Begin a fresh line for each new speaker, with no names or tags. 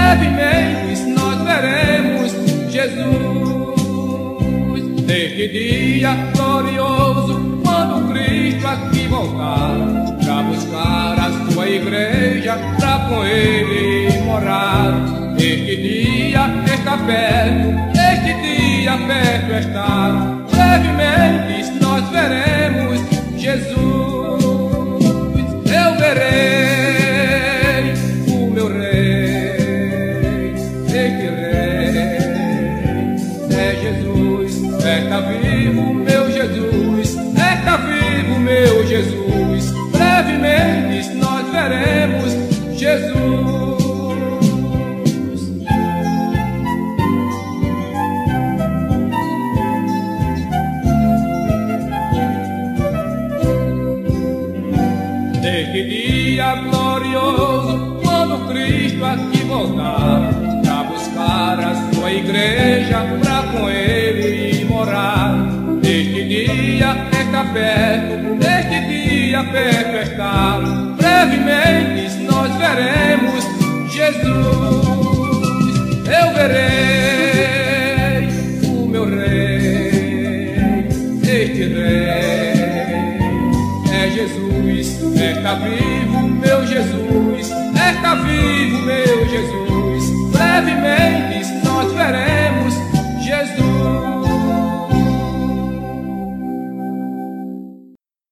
brevemente nós veremos Jesus. Neste dia glorioso, quando Cristo aqui voltar, para buscar a sua igreja, para com Ele morar. Este dia está perto, este dia perto está. Brevemente nós veremos Jesus. Eu verei o meu rei, este rei é Jesus. Está vivo meu Jesus, está vivo meu Jesus. Brevemente nós veremos Jesus. Neste dia glorioso, quando Cristo aqui voltar, para buscar a sua igreja, para com Ele morar. Neste dia está perto, neste dia perto está. Brevemente nós veremos Jesus. Eu verei o meu rei, este rei é Jesus. Está vivo meu Jesus, está vivo meu Jesus. Brevemente